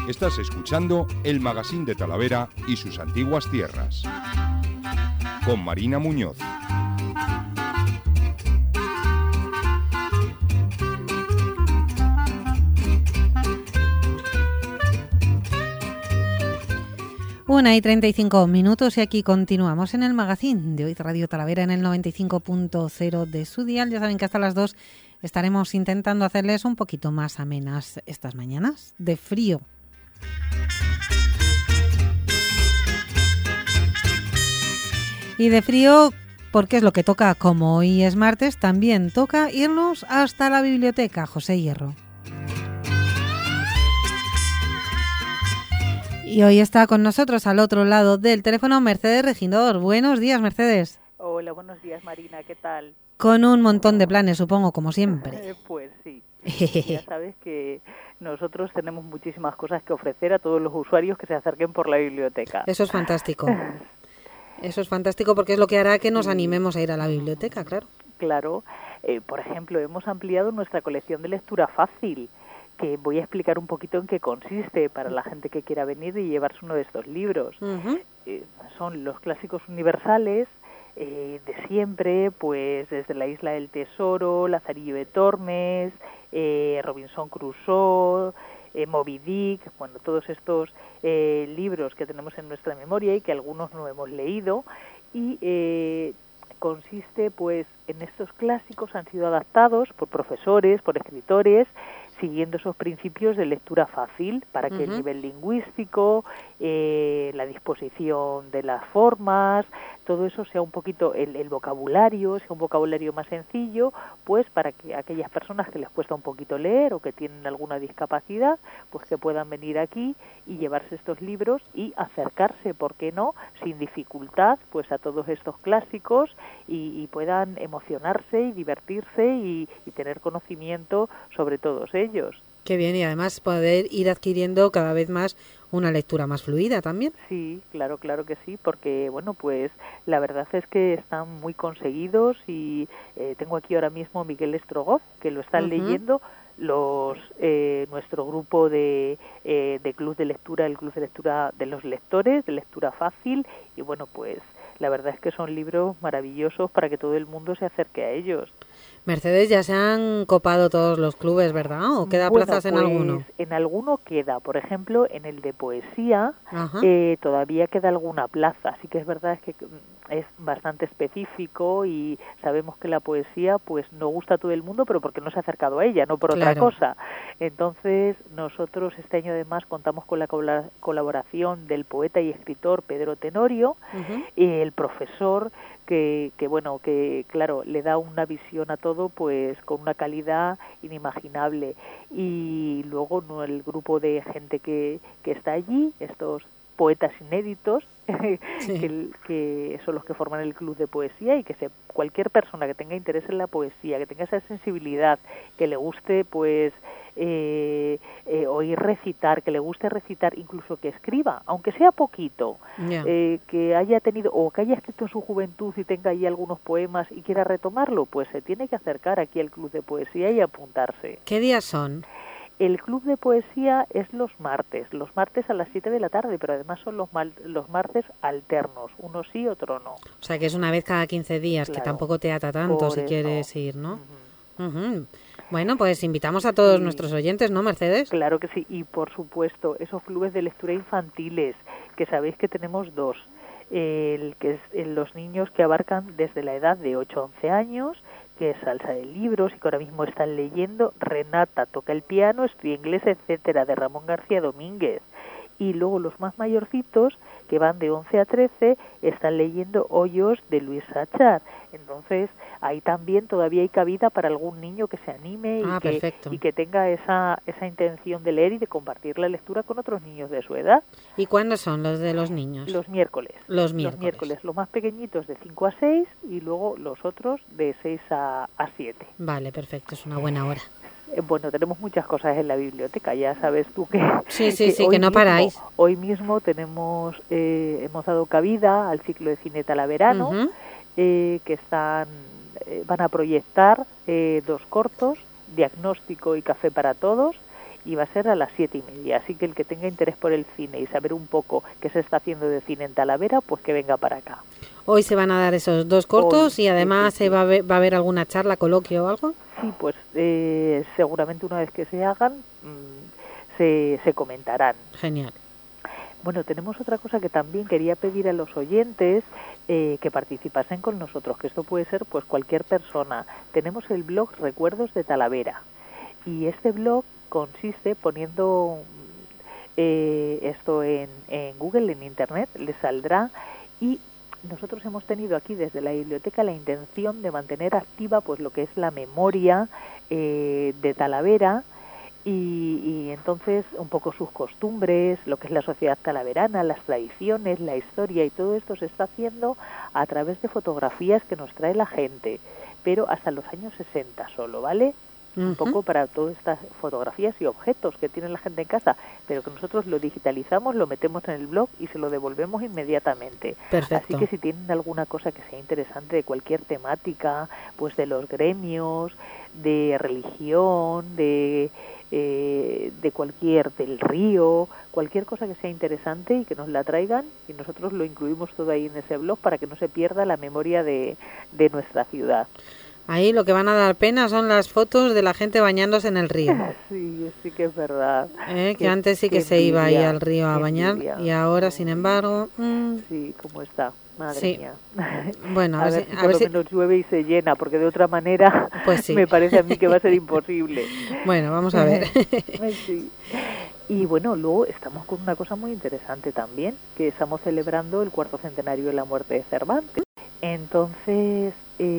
Estás escuchando el Magazín de Talavera y sus antiguas tierras, con Marina Muñoz. Una y 35 minutos y aquí continuamos en el Magazín de hoy Radio Talavera en el 95.0 de su dial. Ya saben que hasta las 2 estaremos intentando hacerles un poquito más amenas estas mañanas de frío. Y de frío, porque es lo que toca, como hoy es martes, también toca irnos hasta la biblioteca. José Hierro. Y hoy está con nosotros al otro lado del teléfono Mercedes Regidor. Buenos días, Mercedes. Hola, buenos días, Marina, ¿qué tal? Con un montón de planes, supongo, como siempre. Pues sí, ya sabes que nosotros tenemos muchísimas cosas que ofrecer a todos los usuarios que se acerquen por la biblioteca. Eso es fantástico. Eso es fantástico porque es lo que hará que nos animemos a ir a la biblioteca, claro. Claro. Por ejemplo, hemos ampliado nuestra colección de lectura fácil, que voy a explicar un poquito en qué consiste para la gente que quiera venir y llevarse uno de estos libros. Son los clásicos universales de siempre, pues desde La Isla del Tesoro, Lazarillo de Tormes, Robinson Crusoe, Moby Dick, bueno, todos estos libros que tenemos en nuestra memoria y que algunos no hemos leído, y consiste pues en estos clásicos, han sido adaptados por profesores, por escritores, siguiendo esos principios de lectura fácil para que el nivel lingüístico, la disposición de las formas, todo eso sea un poquito el vocabulario, sea un vocabulario más sencillo, pues para que aquellas personas que les cuesta un poquito leer o que tienen alguna discapacidad, pues que puedan venir aquí y llevarse estos libros y acercarse, ¿por qué no?, sin dificultad, pues a todos estos clásicos y puedan emocionarse y divertirse y tener conocimiento sobre todos ellos. Qué bien, y además poder ir adquiriendo cada vez más una lectura más fluida también. Sí, claro que sí, porque bueno, pues la verdad es que están muy conseguidos y tengo aquí ahora mismo a Miguel Strogoff, que lo están leyendo nuestro grupo de club de lectura, el club de lectura de los lectores, de lectura fácil, y bueno, pues la verdad es que son libros maravillosos para que todo el mundo se acerque a ellos. Mercedes, ya se han copado todos los clubes, ¿verdad? ¿O queda plazas en alguno? En alguno queda, por ejemplo, en el de poesía todavía queda alguna plaza. Así que es verdad que es bastante específico y sabemos que la poesía pues no gusta a todo el mundo, pero porque no se ha acercado a ella, no por otra cosa. Entonces nosotros este año además contamos con la colaboración del poeta y escritor Pedro Tenorio, el profesor que bueno, que claro, le da una visión a todo pues con una calidad inimaginable, y luego el grupo de gente que está allí, estos poetas inéditos, que son los que forman el club de poesía, y que cualquier persona que tenga interés en la poesía, que tenga esa sensibilidad, que le guste pues oír recitar, que le guste recitar, incluso que escriba, aunque sea poquito, que haya tenido o que haya escrito en su juventud y tenga ahí algunos poemas y quiera retomarlo, pues se tiene que acercar aquí al club de poesía y apuntarse. ¿Qué días son? El club de poesía es los martes a las 7 de la tarde, pero además son los martes alternos, uno sí, otro no. O sea que es una vez cada 15 días, claro, que tampoco te ata tanto si quieres ir, ¿no? Bueno, pues invitamos a todos nuestros oyentes, ¿no, Mercedes? Claro que sí, y por supuesto, esos clubes de lectura infantiles, que sabéis que tenemos dos. El que es los niños que abarcan desde la edad de 8 a 11 años, que es Salsa de Libros, y que ahora mismo están leyendo Renata toca el piano, estudia inglés, etcétera, de Ramón García Domínguez. Y luego los más mayorcitos, que van de 11 a 13, están leyendo Hoyos de Luis Sachar. Entonces, ahí también todavía hay cabida para algún niño que se anime y que tenga esa intención de leer y de compartir la lectura con otros niños de su edad. ¿Y cuándo son los de los niños? Los miércoles. Los miércoles. Los más pequeñitos de 5 a 6 y luego los otros de 6 a 7. Vale, perfecto, es una buena hora. Bueno, tenemos muchas cosas en la biblioteca, ya sabes tú que... Sí, que no paráis. Hoy mismo hemos dado cabida al ciclo de cine talaverano, que van a proyectar 2 cortos, Diagnóstico y Café para Todos, y va a ser a las 7:30. Así que el que tenga interés por el cine y saber un poco qué se está haciendo de cine en Talavera, pues que venga para acá. Hoy se van a dar esos 2 cortos y además sí. ¿va a haber alguna charla, coloquio o algo? Sí, pues seguramente una vez que se hagan se comentarán. Genial. Bueno, tenemos otra cosa que también quería pedir a los oyentes que participasen con nosotros, que esto puede ser pues cualquier persona. Tenemos el blog Recuerdos de Talavera y este blog consiste poniendo esto en Google, en Internet, le saldrá, y nosotros hemos tenido aquí desde la biblioteca la intención de mantener activa pues lo que es la memoria de Talavera y entonces un poco sus costumbres, lo que es la sociedad talaverana, las tradiciones, la historia, y todo esto se está haciendo a través de fotografías que nos trae la gente, pero hasta los años 60 solo, ¿vale? Un poco para todas estas fotografías y objetos que tiene la gente en casa, pero que nosotros lo digitalizamos, lo metemos en el blog y se lo devolvemos inmediatamente. Perfecto. Así que si tienen alguna cosa que sea interesante de cualquier temática, pues de los gremios, de religión, de cualquier, del río, cualquier cosa que sea interesante y que nos la traigan, y nosotros lo incluimos todo ahí en ese blog para que no se pierda la memoria de nuestra ciudad. Ahí lo que van a dar pena son las fotos de la gente bañándose en el río. Sí, sí que es verdad. Que antes sí que se iba ahí al río a bañar y ahora, sin embargo... Sí, ¿cómo está? Madre sí. mía. Bueno, a ver si por lo menos llueve y se llena, porque de otra manera pues sí. Me parece a mí que va a ser imposible. Bueno, vamos a ver. Sí. Y bueno, luego estamos con una cosa muy interesante también, que estamos celebrando el 4º centenario de la muerte de Cervantes. Entonces,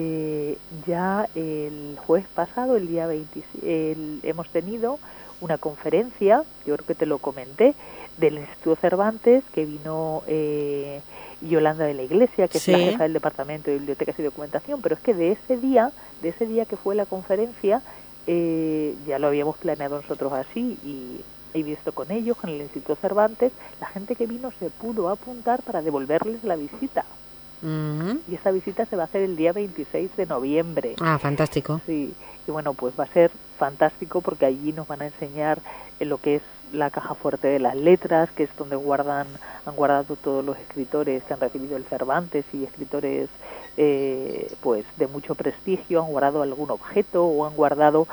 ya el jueves pasado, el día 26, hemos tenido una conferencia, yo creo que te lo comenté, del Instituto Cervantes, que vino Yolanda de la Iglesia, que es la jefa del Departamento de Bibliotecas y Documentación, pero es que de ese día que fue la conferencia, ya lo habíamos planeado nosotros así y visto con ellos, con el Instituto Cervantes, la gente que vino se pudo apuntar para devolverles la visita. Y esta visita se va a hacer el día 26 de noviembre. Ah, fantástico. Sí, y bueno, pues va a ser fantástico porque allí nos van a enseñar lo que es la caja fuerte de las letras, que es donde han guardado todos los escritores que han recibido el Cervantes y escritores pues de mucho prestigio, han guardado algún objeto o han guardado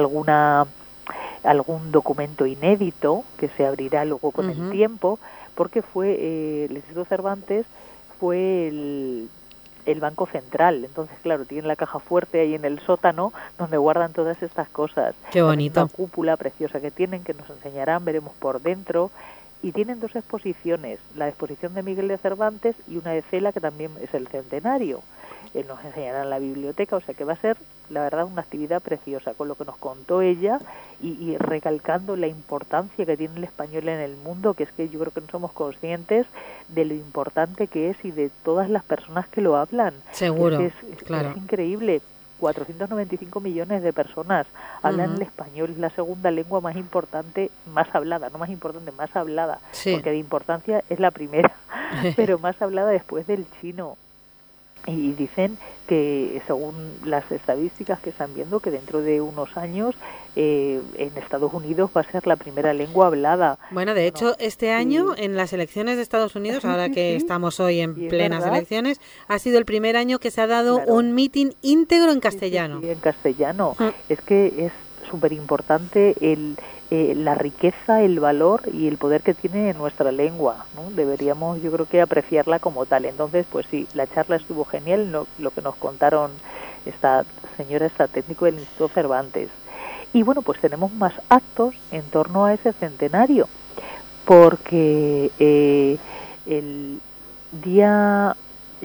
algún documento inédito que se abrirá luego con el tiempo, porque fue el Instituto Cervantes fue el Banco Central. Entonces, claro, tienen la caja fuerte ahí en el sótano donde guardan todas estas cosas. Qué bonito. Una cúpula preciosa que tienen, que nos enseñarán, veremos por dentro. Y tienen 2 exposiciones, la exposición de Miguel de Cervantes y una de Cela, que también es el centenario. Nos enseñarán la biblioteca, o sea que va a ser, la verdad, una actividad preciosa, con lo que nos contó ella y recalcando la importancia que tiene el español en el mundo, que es que yo creo que no somos conscientes de lo importante que es y de todas las personas que lo hablan. Seguro, es claro. Es increíble. 495 millones de personas hablan el español, es la segunda lengua más importante, más hablada, no más importante, más hablada, porque de importancia es la primera, pero más hablada después del chino. Y dicen que, según las estadísticas que están viendo, que dentro de unos años en Estados Unidos va a ser la primera lengua hablada. Bueno, de hecho, este año en las elecciones de Estados Unidos, ahora que estamos hoy en plenas elecciones, ha sido el primer año que se ha dado un meeting íntegro en castellano. Sí, en castellano. Es que es súper importante la riqueza, el valor y el poder que tiene nuestra lengua, ¿no? Deberíamos, yo creo que apreciarla como tal. Entonces, pues sí, la charla estuvo genial, lo que nos contaron esta técnico del Instituto Cervantes. Y bueno, pues tenemos más actos en torno a ese centenario, porque el día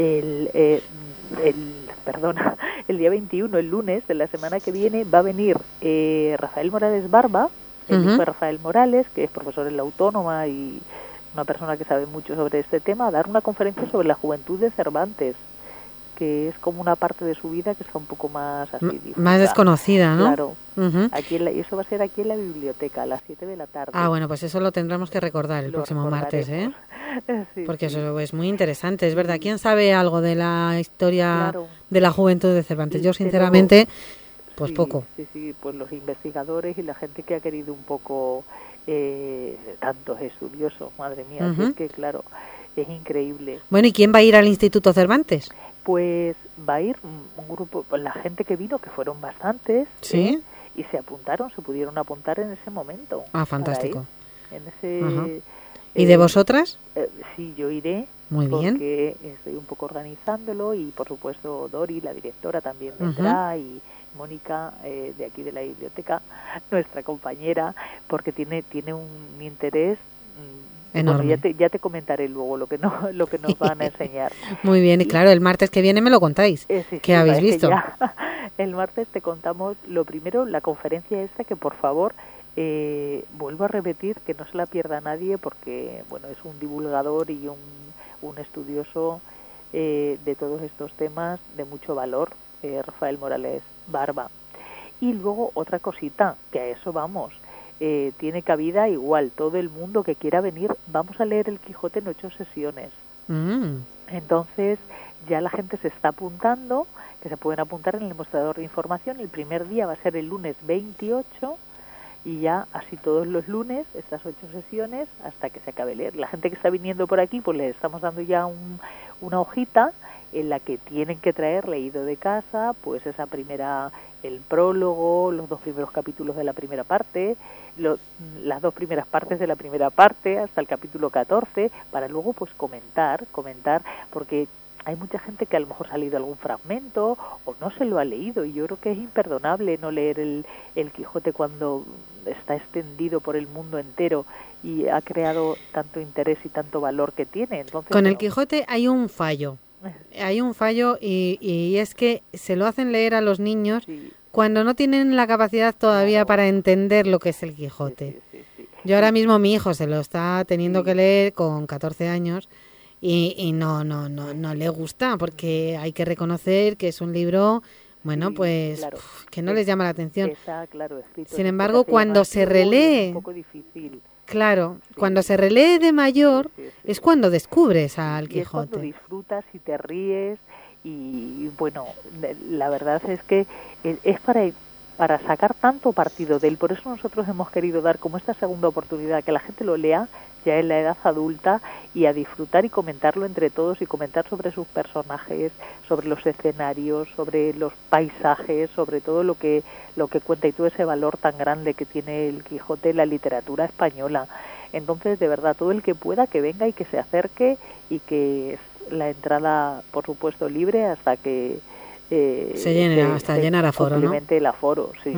21, el lunes de la semana que viene, va a venir Rafael Morales Barba, el hijo de Rafael Morales, que es profesor en la Autónoma y una persona que sabe mucho sobre este tema, a dar una conferencia sobre la juventud de Cervantes, que es como una parte de su vida que está un poco más así difusa, más desconocida, ¿no? Claro. Eso va a ser aquí en la biblioteca a las 7 de la tarde. Ah, bueno, pues eso lo tendremos que recordar el próximo martes, ¿eh? Sí, porque eso es muy interesante, es verdad. ¿Quién sabe algo de la historia de la juventud de Cervantes? Yo, sinceramente, Pues poco. Sí, pues los investigadores y la gente que ha querido un poco, tantos estudiosos, madre mía, es que claro, es increíble. Bueno, ¿y quién va a ir al Instituto Cervantes? Pues va a ir un grupo, la gente que vino, que fueron bastantes, ¿sí? Y se pudieron apuntar en ese momento. Ah, fantástico. En ese, ¿Y de vosotras? Sí, yo iré. Muy bien. Porque estoy un poco organizándolo y, por supuesto, Dori, la directora, también vendrá, y Mónica, de aquí de la biblioteca, nuestra compañera, porque tiene un interés enorme. Bueno, ya te comentaré luego lo que nos van a enseñar. Muy bien, y claro, el martes que viene me lo contáis. ¿Qué habéis visto? El martes te contamos lo primero, la conferencia esta, que por favor, vuelvo a repetir, que no se la pierda nadie, porque bueno, es un divulgador y un estudioso de todos estos temas de mucho valor, Rafael Morales Barba. Y luego otra cosita, que a eso vamos, tiene cabida igual, todo el mundo que quiera venir, vamos a leer el Quijote en 8 sesiones. Entonces ya la gente se está apuntando, que se pueden apuntar en el mostrador de información. El primer día va a ser el lunes 28, y ya así todos los lunes, estas 8 sesiones, hasta que se acabe leer. La gente que está viniendo por aquí, pues les estamos dando ya una hojita en la que tienen que traer leído de casa, pues el prólogo, los 2 primeros capítulos de la primera parte, las 2 primeras partes de la primera parte, hasta el capítulo 14, para luego pues comentar, porque hay mucha gente que a lo mejor ha leído algún fragmento o no se lo ha leído, y yo creo que es imperdonable no leer el Quijote cuando está extendido por el mundo entero y ha creado tanto interés y tanto valor que tiene. Entonces, con el Quijote hay un fallo. Y es que se lo hacen leer a los niños cuando no tienen la capacidad todavía para entender lo que es el Quijote. Yo ahora mismo mi hijo se lo está teniendo que leer con 14 años y no le gusta, porque hay que reconocer que es un libro, bueno, pues claro, que no les llama la atención. Sin embargo, cuando se relee, un poco difícil. Claro, cuando se relee de mayor es cuando descubres al Quijote. Es cuando disfrutas y te ríes, y bueno, la verdad es que es para sacar tanto partido de él. Por eso nosotros hemos querido dar como esta segunda oportunidad, que la gente lo lea ya en la edad adulta, y a disfrutar y comentarlo entre todos, y comentar sobre sus personajes, sobre los escenarios, sobre los paisajes, sobre todo lo que cuenta, y todo ese valor tan grande que tiene el Quijote en la literatura española. Entonces, de verdad, todo el que pueda, que venga y que se acerque, y que la entrada, por supuesto, libre hasta que se llene, hasta llenar aforo, ¿no? Complemente el aforo, sí.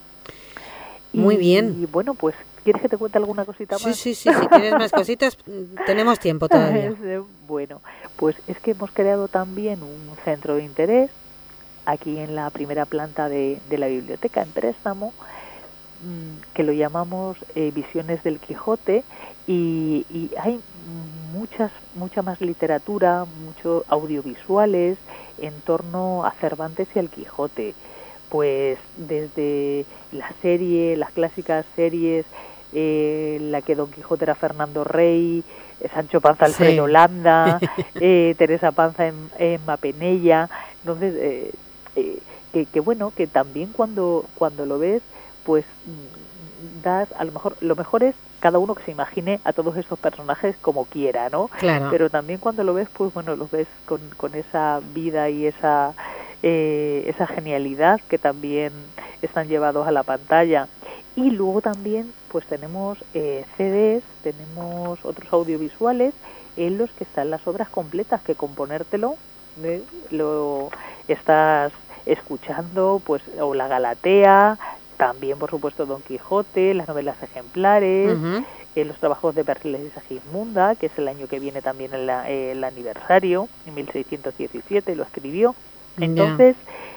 Muy bien. Y bueno, pues, ¿quieres que te cuente alguna cosita más? Sí, si quieres más cositas, tenemos tiempo todavía. Bueno, pues es que hemos creado también un centro de interés aquí en la primera planta de la biblioteca, en Préstamo, que lo llamamos Visiones del Quijote, y hay mucha más literatura, muchos audiovisuales en torno a Cervantes y al Quijote. Pues desde las clásicas series, la que Don Quijote era Fernando Rey, Sancho Panza Alfredo Landa, Teresa Panza en Mapenella. Entonces, que bueno, que también cuando lo ves, pues a lo mejor es cada uno que se imagine a todos estos personajes como quiera, ¿no? Claro. Pero también cuando lo ves, pues bueno, los ves con esa vida y esa genialidad que también están llevados a la pantalla. Y luego también pues tenemos CDs, tenemos otros audiovisuales en los que están las obras completas, que con ponértelo lo estás escuchando, pues, o la Galatea, también por supuesto Don Quijote, las novelas ejemplares, los trabajos de Persiles y Segismunda, que es el año que viene también el aniversario, en 1617 lo escribió. Entonces,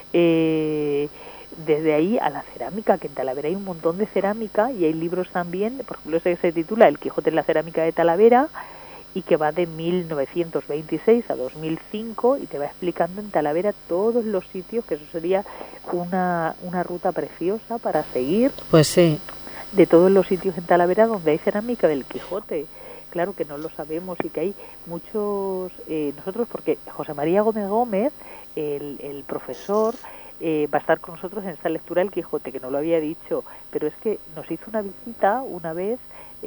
desde ahí a la cerámica, que en Talavera hay un montón de cerámica, y hay libros también, por ejemplo ese que se titula El Quijote en la cerámica de Talavera, y que va de 1926 a 2005, y te va explicando en Talavera todos los sitios, que eso sería una ruta preciosa para seguir. Pues sí. De todos los sitios en Talavera donde hay cerámica del Quijote. Claro que no lo sabemos, y que hay muchos... nosotros, porque José María Gómez, el profesor, va a estar con nosotros en esta lectura del Quijote, que no lo había dicho, pero es que nos hizo una visita una vez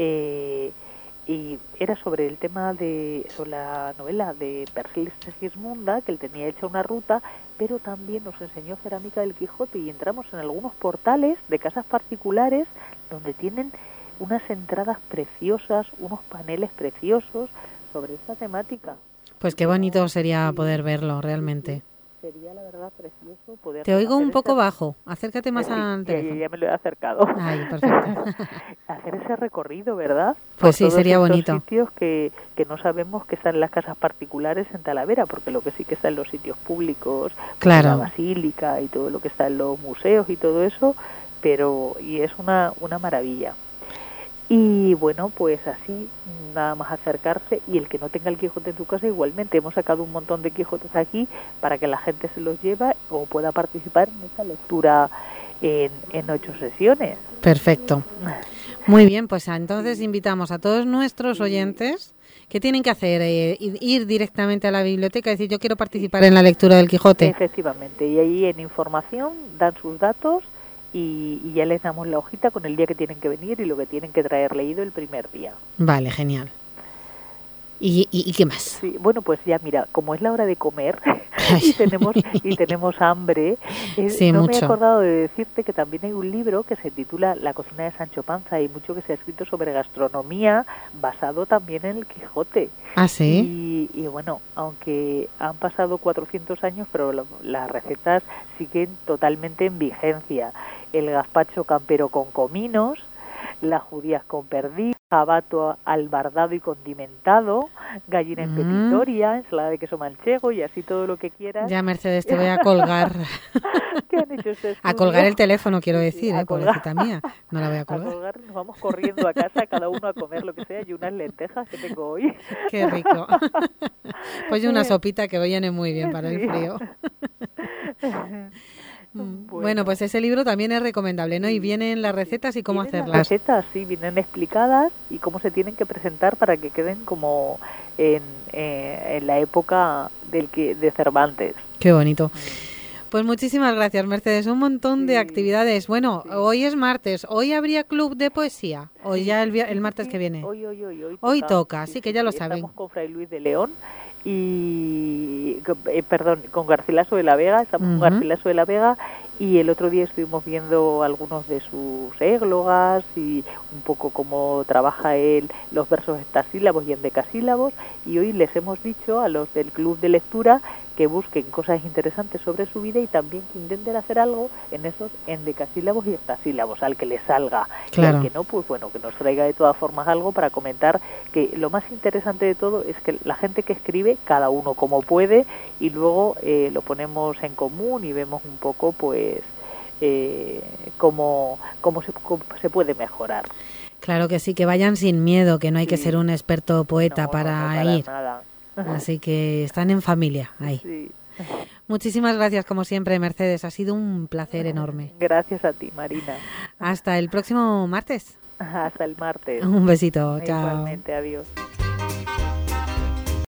y era sobre el tema sobre la novela de Percival Sigismunda, que él tenía hecha una ruta, pero también nos enseñó cerámica del Quijote y entramos en algunos portales de casas particulares donde tienen unas entradas preciosas, unos paneles preciosos sobre esta temática. Pues qué bonito sería poder verlo realmente. Sería la verdad precioso poder... Te oigo un poco bajo, acércate más al teléfono. Ya me lo he acercado. Ay, perfecto. Hacer ese recorrido, ¿verdad? Pues sí, sería bonito. Sitios que no sabemos que están en las casas particulares en Talavera, porque lo que sí que está en los sitios públicos, claro, la basílica y todo lo que está en los museos y todo eso, y es una maravilla. Y bueno, pues así, nada más acercarse, y el que no tenga el Quijote en su casa igualmente. Hemos sacado un montón de Quijotes aquí para que la gente se los lleve o pueda participar en esta lectura en 8 sesiones. Perfecto. Muy bien, pues entonces invitamos a todos nuestros oyentes. ¿Qué tienen que hacer? Ir directamente a la biblioteca y decir, yo quiero participar en la lectura del Quijote. Efectivamente, y ahí en información dan sus datos y ya les damos la hojita con el día que tienen que venir y lo que tienen que traer leído el primer día. Vale, genial. ¿Y qué más? Sí, bueno, pues ya mira, como es la hora de comer y tenemos hambre, sí, no mucho. Me he acordado de decirte que también hay un libro que se titula La cocina de Sancho Panza, y mucho que se ha escrito sobre gastronomía basado también en el Quijote. ¿Ah, sí? Y bueno, aunque han pasado 400 años, pero las recetas siguen totalmente en vigencia. El gazpacho campero con cominos, las judías con perdiz, jabato albardado y condimentado, gallina en pepitoria, ensalada de queso manchego y así todo lo que quieras. Ya, Mercedes, te voy a colgar. ¿Qué han hecho este estudio? A colgar el teléfono, quiero decir, pobrecita mía. No la voy a colgar. A colgar, nos vamos corriendo a casa, cada uno a comer lo que sea, y unas lentejas que tengo hoy. Qué rico. Pues una sopita que viene muy bien para el frío. Bueno, pues ese libro también es recomendable, ¿no? Y vienen las recetas y cómo hacerlas. Las recetas, sí, vienen explicadas y cómo se tienen que presentar para que queden como en la época de Cervantes. Qué bonito. Pues muchísimas gracias, Mercedes. Un montón de actividades. Bueno, hoy es martes. ¿Hoy habría club de poesía? ¿O ya el martes que viene? Hoy toca, así que ya lo saben. Estamos con Fray Luis de León con Garcilaso de la Vega, con Garcilaso de la Vega, y el otro día estuvimos viendo algunos de sus églogas y un poco cómo trabaja él los versos hextasílabos y endecasílabos, y hoy les hemos dicho a los del club de lectura que busquen cosas interesantes sobre su vida y también que intenten hacer algo en esos endecasílabos y hextasílabos, al que les salga. Claro. Y al que no, pues bueno, que nos traiga de todas formas algo para comentar, que lo más interesante de todo es que la gente que escribe, cada uno como puede, y luego lo ponemos en común y vemos un poco pues cómo se puede mejorar. Claro que sí, que vayan sin miedo, que no hay que ser un experto poeta para ir. Nada. Así que están en familia ahí. Sí. Muchísimas gracias, como siempre, Mercedes. Ha sido un placer enorme. Gracias a ti, Marina. Hasta el próximo martes. Hasta el martes. Un besito. Chao. Igualmente, adiós.